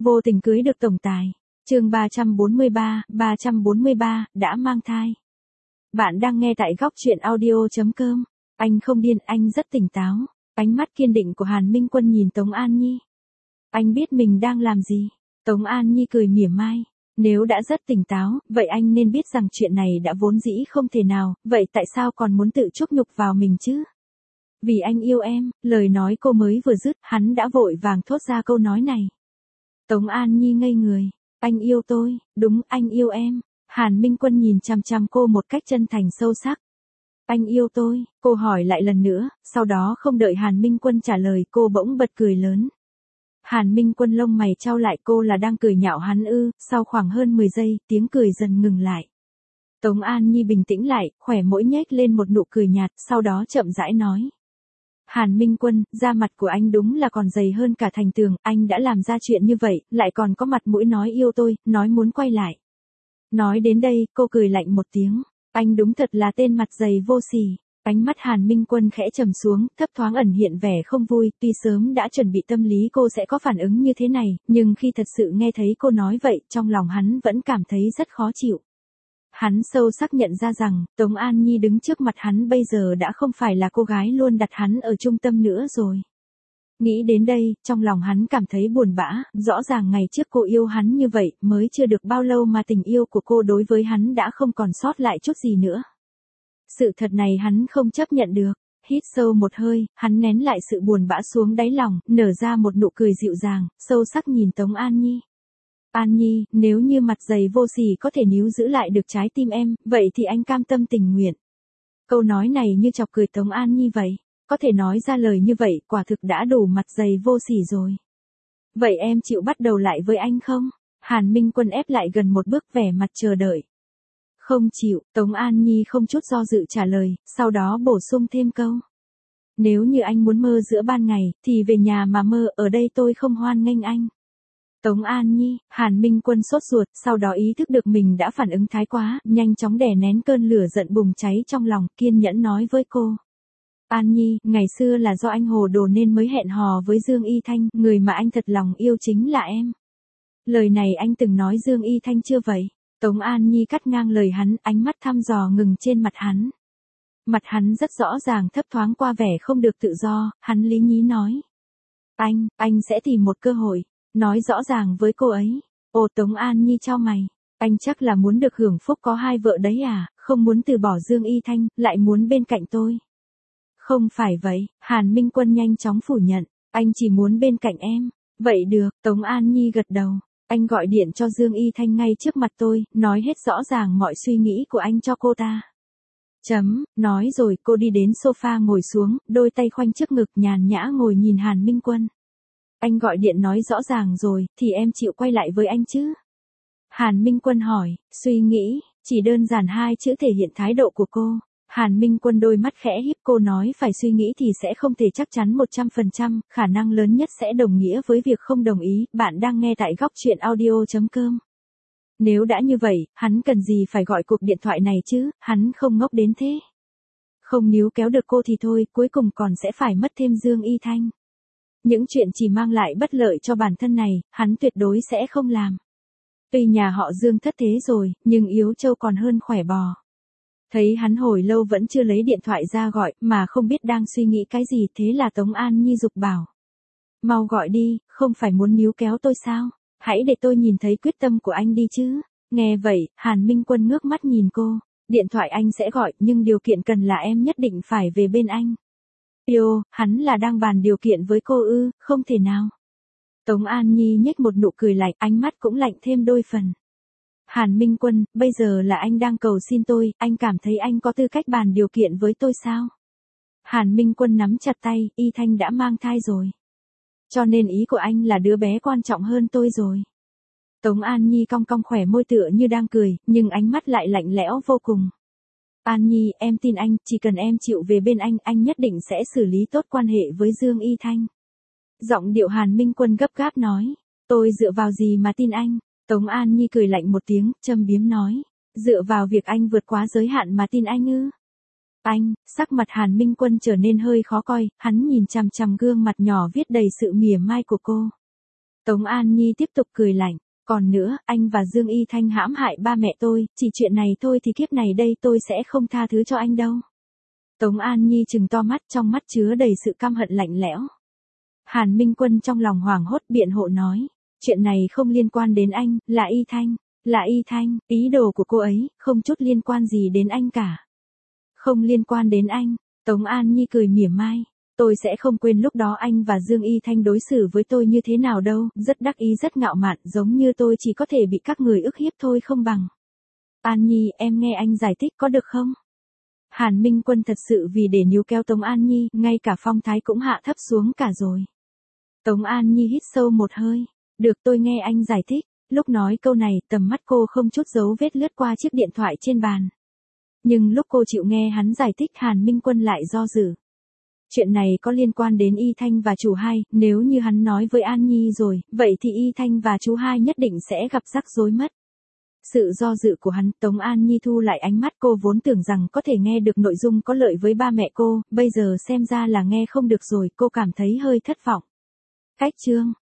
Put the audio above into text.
Vô tình cưới được tổng tài. Chương 343, đã mang thai. Bạn đang nghe tại góc truyện audio.com. Anh không điên, anh rất tỉnh táo. Ánh mắt kiên định của Hàn Minh Quân nhìn Tống An Nhi. Anh biết mình đang làm gì. Tống An Nhi cười mỉa mai. Nếu đã rất tỉnh táo, vậy anh nên biết rằng chuyện này đã vốn dĩ không thể nào, vậy tại sao còn muốn tự chuốc nhục vào mình chứ? Vì anh yêu em, lời nói cô mới vừa dứt, hắn đã vội vàng thốt ra câu nói này. Tống An Nhi ngây người. Anh yêu tôi, đúng, anh yêu em. Hàn Minh Quân nhìn chằm chằm cô một cách chân thành sâu sắc. Anh yêu tôi, cô hỏi lại lần nữa, sau đó không đợi Hàn Minh Quân trả lời cô bỗng bật cười lớn. Hàn Minh Quân lông mày chau lại, cô là đang cười nhạo hắn ư? Sau khoảng hơn 10 giây, tiếng cười dần ngừng lại. Tống An Nhi bình tĩnh lại, khỏe môi nhếch lên một nụ cười nhạt, sau đó chậm rãi nói. Hàn Minh Quân, da mặt của anh đúng là còn dày hơn cả thành tường, anh đã làm ra chuyện như vậy, lại còn có mặt mũi nói yêu tôi, nói muốn quay lại. Nói đến đây, cô cười lạnh một tiếng. Anh đúng thật là tên mặt dày vô sỉ. Ánh mắt Hàn Minh Quân khẽ trầm xuống, thấp thoáng ẩn hiện vẻ không vui, tuy sớm đã chuẩn bị tâm lý cô sẽ có phản ứng như thế này, nhưng khi thật sự nghe thấy cô nói vậy, trong lòng hắn vẫn cảm thấy rất khó chịu. Hắn sâu sắc nhận ra rằng, Tống An Nhi đứng trước mặt hắn bây giờ đã không phải là cô gái luôn đặt hắn ở trung tâm nữa rồi. Nghĩ đến đây, trong lòng hắn cảm thấy buồn bã, rõ ràng ngày trước cô yêu hắn như vậy, mới chưa được bao lâu mà tình yêu của cô đối với hắn đã không còn sót lại chút gì nữa. Sự thật này hắn không chấp nhận được. Hít sâu một hơi, hắn nén lại sự buồn bã xuống đáy lòng, nở ra một nụ cười dịu dàng, sâu sắc nhìn Tống An Nhi. An Nhi, nếu như mặt dày vô sỉ có thể níu giữ lại được trái tim em, vậy thì anh cam tâm tình nguyện. Câu nói này như chọc cười Tống An Nhi vậy. Có thể nói ra lời như vậy, quả thực đã đủ mặt dày vô sỉ rồi. Vậy em chịu bắt đầu lại với anh không? Hàn Minh Quân ép lại gần một bước, vẻ mặt chờ đợi. Không chịu, Tống An Nhi không chút do dự trả lời, sau đó bổ sung thêm câu. Nếu như anh muốn mơ giữa ban ngày, thì về nhà mà mơ, ở đây tôi không hoan nghênh anh. Tống An Nhi, Hàn Minh Quân sốt ruột, sau đó ý thức được mình đã phản ứng thái quá, nhanh chóng đè nén cơn lửa giận bùng cháy trong lòng, kiên nhẫn nói với cô. An Nhi, ngày xưa là do anh hồ đồ nên mới hẹn hò với Dương Y Thanh, người mà anh thật lòng yêu chính là em. Lời này anh từng nói Dương Y Thanh chưa vậy? Tống An Nhi cắt ngang lời hắn, ánh mắt thăm dò ngừng trên mặt hắn. Mặt hắn rất rõ ràng thấp thoáng qua vẻ không được tự do, hắn lý nhí nói. Anh sẽ tìm một cơ hội, nói rõ ràng với cô ấy. Ồ, Tống An Nhi chau mày. Anh chắc là muốn được hưởng phúc có hai vợ đấy à, không muốn từ bỏ Dương Y Thanh, lại muốn bên cạnh tôi. Không phải vậy, Hàn Minh Quân nhanh chóng phủ nhận, anh chỉ muốn bên cạnh em. Vậy được, Tống An Nhi gật đầu. Anh gọi điện cho Dương Y Thanh ngay trước mặt tôi, nói hết rõ ràng mọi suy nghĩ của anh cho cô ta. Nói rồi cô đi đến sofa ngồi xuống, đôi tay khoanh trước ngực nhàn nhã ngồi nhìn Hàn Minh Quân. Anh gọi điện nói rõ ràng rồi, thì em chịu quay lại với anh chứ? Hàn Minh Quân hỏi, suy nghĩ, chỉ đơn giản hai chữ thể hiện thái độ của cô. Hàn Minh Quân đôi mắt khẽ híp, cô nói phải suy nghĩ thì sẽ không thể chắc chắn 100%, khả năng lớn nhất sẽ đồng nghĩa với việc không đồng ý. Bạn đang nghe tại góc truyện audio.com. Nếu đã như vậy, hắn cần gì phải gọi cuộc điện thoại này chứ, hắn không ngốc đến thế. Không níu kéo được cô thì thôi, cuối cùng còn sẽ phải mất thêm Dương Y Thanh. Những chuyện chỉ mang lại bất lợi cho bản thân này, hắn tuyệt đối sẽ không làm. Tuy nhà họ Dương thất thế rồi, nhưng yếu trâu còn hơn khỏe bò. Thấy hắn hồi lâu vẫn chưa lấy điện thoại ra gọi, mà không biết đang suy nghĩ cái gì, thế là Tống An Nhi giục bảo. Mau gọi đi, không phải muốn níu kéo tôi sao? Hãy để tôi nhìn thấy quyết tâm của anh đi chứ. Nghe vậy, Hàn Minh Quân ngước mắt nhìn cô. Điện thoại anh sẽ gọi, nhưng điều kiện cần là em nhất định phải về bên anh. Yêu, hắn là đang bàn điều kiện với cô ư, không thể nào. Tống An Nhi nhếch một nụ cười lạnh, ánh mắt cũng lạnh thêm đôi phần. Hàn Minh Quân, bây giờ là anh đang cầu xin tôi, anh cảm thấy anh có tư cách bàn điều kiện với tôi sao? Hàn Minh Quân nắm chặt tay, Y Thanh đã mang thai rồi. Cho nên ý của anh là đứa bé quan trọng hơn tôi rồi. Tống An Nhi cong cong khỏe môi tựa như đang cười, nhưng ánh mắt lại lạnh lẽo vô cùng. An Nhi, em tin anh, chỉ cần em chịu về bên anh nhất định sẽ xử lý tốt quan hệ với Dương Y Thanh. Giọng điệu Hàn Minh Quân gấp gáp nói, tôi dựa vào gì mà tin anh? Tống An Nhi cười lạnh một tiếng, châm biếm nói, dựa vào việc anh vượt quá giới hạn mà tin anh ư? Anh, sắc mặt Hàn Minh Quân trở nên hơi khó coi, hắn nhìn chằm chằm gương mặt nhỏ viết đầy sự mỉa mai của cô. Tống An Nhi tiếp tục cười lạnh. Còn nữa, anh và Dương Y Thanh hãm hại ba mẹ tôi, chỉ chuyện này thôi thì kiếp này đây tôi sẽ không tha thứ cho anh đâu. Tống An Nhi trừng to mắt, trong mắt chứa đầy sự căm hận lạnh lẽo. Hàn Minh Quân trong lòng hoảng hốt biện hộ nói. Chuyện này không liên quan đến anh, là Y Thanh. Là Y Thanh, ý đồ của cô ấy, không chút liên quan gì đến anh cả. Không liên quan đến anh, Tống An Nhi cười mỉa mai. Tôi sẽ không quên lúc đó anh và Dương Y Thanh đối xử với tôi như thế nào đâu, rất đắc ý rất ngạo mạn, giống như tôi chỉ có thể bị các người ức hiếp thôi không bằng. An Nhi, em nghe anh giải thích có được không? Hàn Minh Quân thật sự vì để níu kéo Tống An Nhi, ngay cả phong thái cũng hạ thấp xuống cả rồi. Tống An Nhi hít sâu một hơi. Được, tôi nghe anh giải thích. Lúc nói câu này, tầm mắt cô không chút dấu vết lướt qua chiếc điện thoại trên bàn. Nhưng lúc cô chịu nghe hắn giải thích, Hàn Minh Quân lại do dự. Chuyện này có liên quan đến Y Thanh và chú hai, nếu như hắn nói với An Nhi rồi, vậy thì Y Thanh và chú hai nhất định sẽ gặp rắc rối mất. Sự do dự của hắn, Tống An Nhi thu lại ánh mắt, cô vốn tưởng rằng có thể nghe được nội dung có lợi với ba mẹ cô, bây giờ xem ra là nghe không được rồi, cô cảm thấy hơi thất vọng. Cách chương